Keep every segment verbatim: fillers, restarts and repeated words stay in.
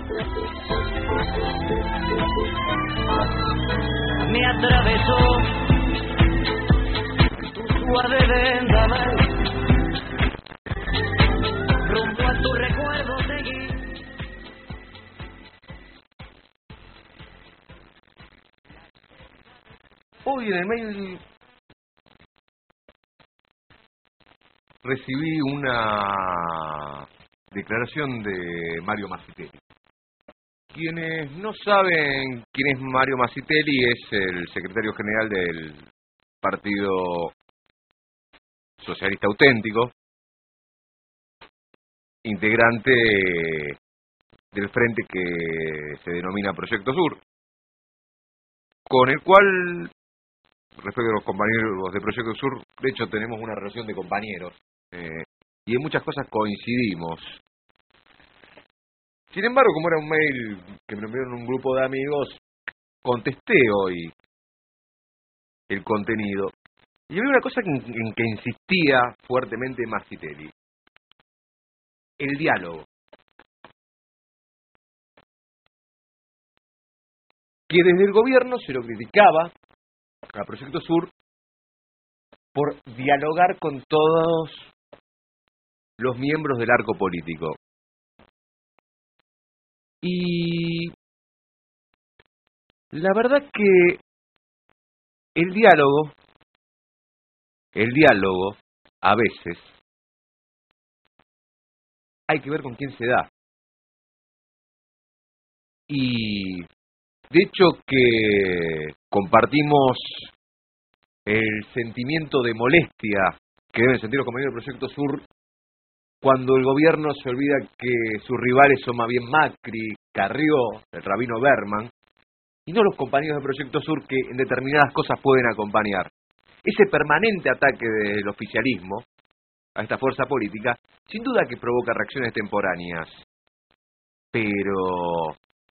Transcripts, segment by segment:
Me atravesó tu suave vendaval, rumbo a tu recuerdo seguí. Hoy en el mail recibí una declaración de Mario Masitelli. Quienes no saben quién es Mario Masitelli, es el secretario general del Partido Socialista Auténtico, integrante del frente que se denomina Proyecto Sur, con el cual, respecto a los compañeros de Proyecto Sur, de hecho tenemos una relación de compañeros, eh, y en muchas cosas coincidimos. Sin embargo, como era un mail que me enviaron un grupo de amigos, contesté hoy el contenido. Y había una cosa en, en que insistía fuertemente Masitelli: el diálogo. Que desde el gobierno se lo criticaba a Proyecto Sur por dialogar con todos los miembros del arco político. Y la verdad que el diálogo, el diálogo, a veces, hay que ver con quién se da. Y de hecho que compartimos el sentimiento de molestia que deben sentir los compañeros del Proyecto Sur cuando el gobierno se olvida que sus rivales son más bien Macri, Carrió, el rabino Berman, y no los compañeros del Proyecto Sur que en determinadas cosas pueden acompañar. Ese permanente ataque del oficialismo a esta fuerza política, sin duda que provoca reacciones temporáneas, pero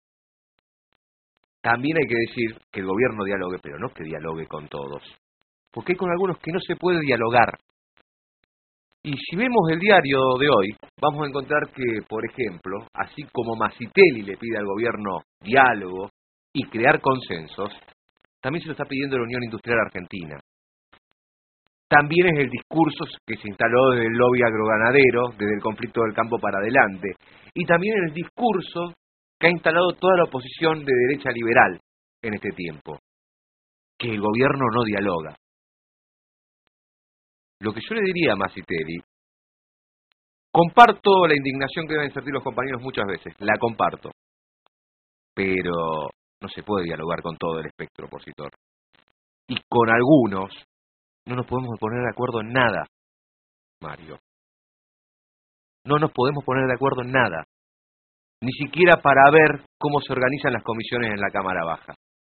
también hay que decir que el gobierno dialogue, pero no que dialogue con todos, porque hay con algunos que no se puede dialogar. Y si vemos el diario de hoy, vamos a encontrar que, por ejemplo, así como Masitelli le pide al gobierno diálogo y crear consensos, también se lo está pidiendo la Unión Industrial Argentina. También es el discurso que se instaló desde el lobby agroganadero, desde el conflicto del campo para adelante, y también el discurso que ha instalado toda la oposición de derecha liberal en este tiempo, que el gobierno no dialoga. Lo que yo le diría a Masitelli, comparto la indignación que deben sentir los compañeros muchas veces, la comparto, pero no se puede dialogar con todo el espectro opositor. Y con algunos no nos podemos poner de acuerdo en nada, Mario. No nos podemos poner de acuerdo en nada, ni siquiera para ver cómo se organizan las comisiones en la Cámara Baja.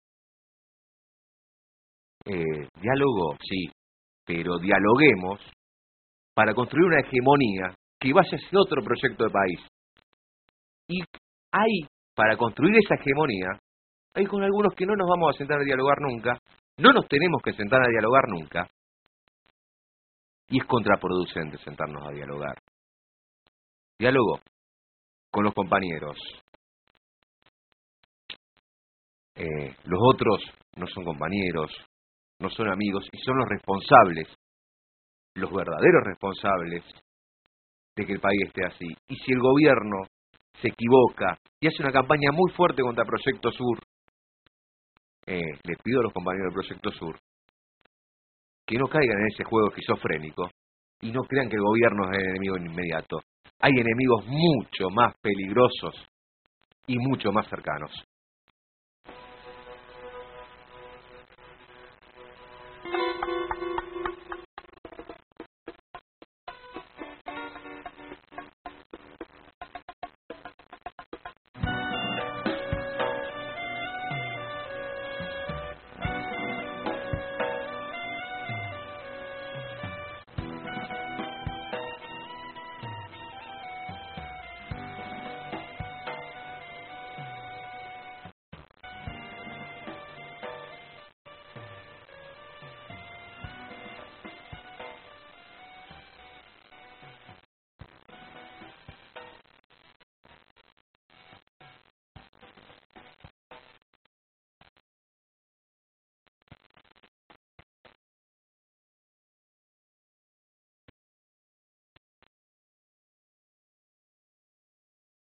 Eh, diálogo, sí, pero dialoguemos para construir una hegemonía que vaya hacia otro proyecto de país. Y ahí, para construir esa hegemonía, hay con algunos que no nos vamos a sentar a dialogar nunca, no nos tenemos que sentar a dialogar nunca, y es contraproducente sentarnos a dialogar. Diálogo con los compañeros. Eh, los otros no son compañeros, no son amigos, y son los responsables, los verdaderos responsables de que el país esté así. Y si el gobierno se equivoca y hace una campaña muy fuerte contra Proyecto Sur, eh, les pido a los compañeros del Proyecto Sur que no caigan en ese juego esquizofrénico y no crean que el gobierno es el enemigo inmediato. Hay enemigos mucho más peligrosos y mucho más cercanos.